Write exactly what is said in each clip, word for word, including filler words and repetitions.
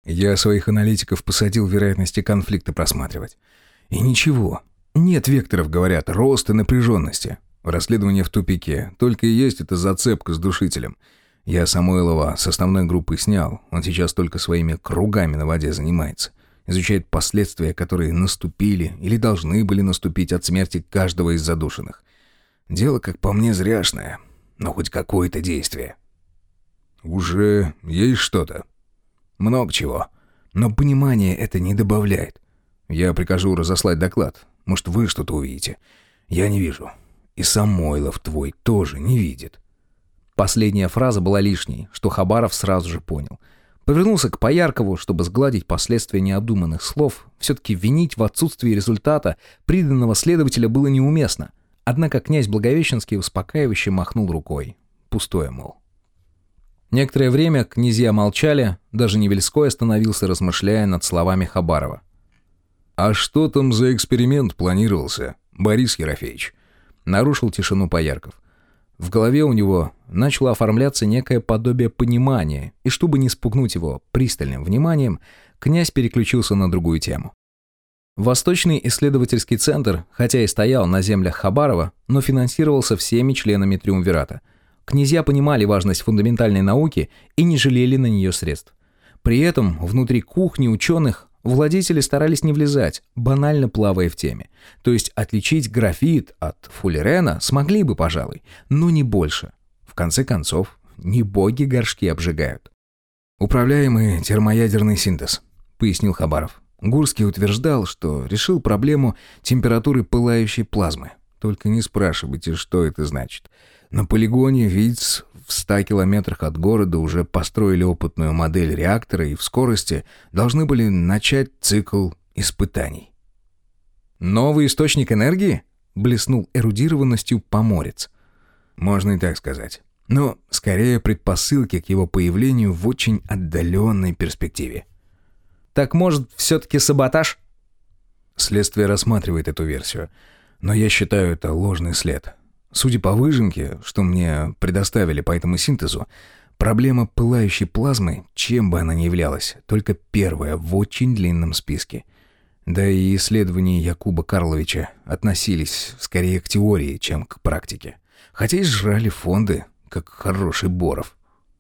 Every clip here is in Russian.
Я своих аналитиков посадил вероятности конфликта просматривать. И ничего. Нет векторов, говорят, роста напряженности. Расследование в тупике. Только и есть эта зацепка с душителем. Я Самойлова с основной группы снял. Он сейчас только своими кругами на воде занимается. Изучает последствия, которые наступили или должны были наступить от смерти каждого из задушенных. Дело, как по мне, зряшное. Но хоть какое-то действие. Уже есть что-то? Много чего. Но понимание это не добавляет. Я прикажу разослать доклад. Может, вы что-то увидите. Я не вижу. И Самойлов твой тоже не видит. Последняя фраза была лишней, что Хабаров сразу же понял. Повернулся к Пояркову, чтобы сгладить последствия необдуманных слов. Все-таки винить в отсутствии результата приданного следователя было неуместно. Однако князь Благовещенский успокаивающе махнул рукой. Пустое, мол. Некоторое время князья молчали, даже Невельской остановился, размышляя над словами Хабарова. «А что там за эксперимент планировался, Борис Ерофеевич?» Нарушил тишину Поярков. В голове у него начало оформляться некое подобие понимания, и чтобы не спугнуть его пристальным вниманием, князь переключился на другую тему. Восточный исследовательский центр, хотя и стоял на землях Хабарова, но финансировался всеми членами Триумвирата. Князья понимали важность фундаментальной науки и не жалели на нее средств. При этом внутри кухни ученых владельцы старались не влезать, банально плавая в теме. То есть отличить графит от фуллерена смогли бы, пожалуй, но не больше. В конце концов, не боги горшки обжигают. «Управляемый термоядерный синтез», — пояснил Хабаров. Гурский утверждал, что решил проблему температуры пылающей плазмы. Только не спрашивайте, что это значит. На полигоне ВИЦ в ста километрах от города уже построили опытную модель реактора и в скорости должны были начать цикл испытаний. «Новый источник энергии?» — блеснул эрудированностью поморец. «Можно и так сказать. Но скорее предпосылки к его появлению в очень отдаленной перспективе». «Так, может, все-таки саботаж?» Следствие рассматривает эту версию. Но я считаю, это ложный след. Судя по выжимке, что мне предоставили по этому синтезу, проблема пылающей плазмы, чем бы она ни являлась, только первая в очень длинном списке. Да и исследования Якуба Карловича относились скорее к теории, чем к практике. Хотя и сжрали фонды, как хороший Боров.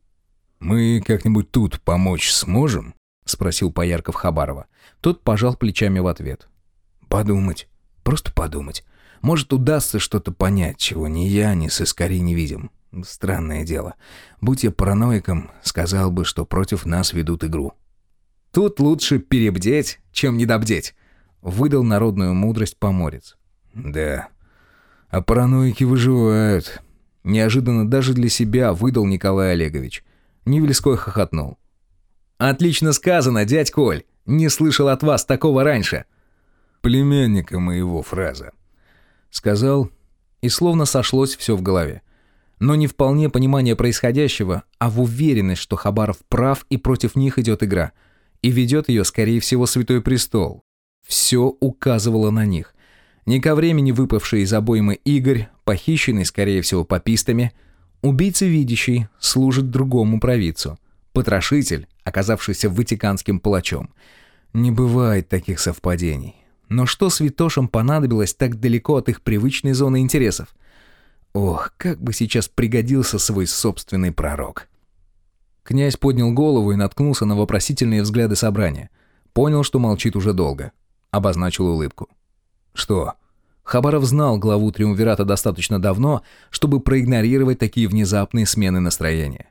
«Мы как-нибудь тут помочь сможем?» — спросил Поярков Хабарова. Тот пожал плечами в ответ. «Подумать. Просто подумать. Может, удастся что-то понять, чего ни я, ни сыскари не видим. Странное дело. Будь я параноиком, сказал бы, что против нас ведут игру». «Тут лучше перебдеть, чем недобдеть», — выдал народную мудрость поморец. «Да. А параноики выживают». Неожиданно даже для себя выдал Николай Олегович. Невельской хохотнул. «Отлично сказано, дядь Коль. Не слышал от вас такого раньше». «Племянника моего фраза», — сказал, и словно сошлось все в голове. Но не вполне понимание происходящего, а в уверенность, что Хабаров прав и против них идет игра. И ведет ее, скорее всего, Святой Престол. Все указывало на них. Не ко времени выпавший из обоймы Игорь, похищенный, скорее всего, папистами, убийца видящий, служит другому провидцу. Потрошитель, оказавшийся ватиканским палачом. Не бывает таких совпадений. Но что святошам понадобилось так далеко от их привычной зоны интересов? Ох, как бы сейчас пригодился свой собственный пророк. Князь поднял голову и наткнулся на вопросительные взгляды собрания. Понял, что молчит уже долго. Обозначил улыбку. «Что?» Хабаров знал главу Триумвирата достаточно давно, чтобы проигнорировать такие внезапные смены настроения.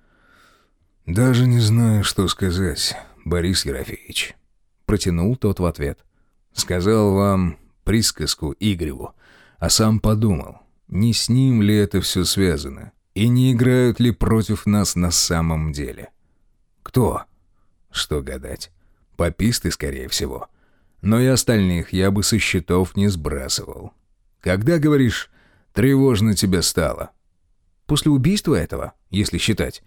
«Даже не знаю, что сказать, Борис Ерофеевич», — протянул тот в ответ. «Сказал вам присказку Игореву, а сам подумал, не с ним ли это все связано, и не играют ли против нас на самом деле. Кто? Что гадать. Паписты, скорее всего. Но и остальных я бы со счетов не сбрасывал. Когда, говоришь, тревожно тебе стало? После убийства этого, если считать.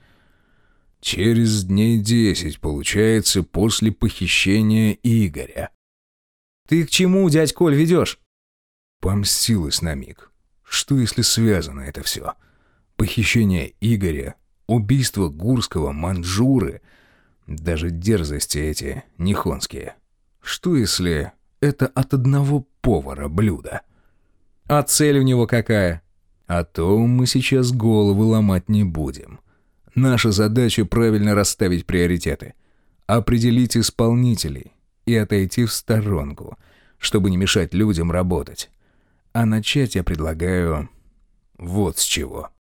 Через дней десять, получается, после похищения Игоря. Ты к чему, дядь Коль, ведешь? Помстилась на миг. Что, если связано это все? Похищение Игоря, убийство Гурского, Манджуры. Даже дерзости эти нихонские. Что если это от одного повара блюдо? А цель у него какая? О том мы сейчас головы ломать не будем. Наша задача правильно расставить приоритеты, определить исполнителей и отойти в сторонку, чтобы не мешать людям работать. А начать я предлагаю вот с чего.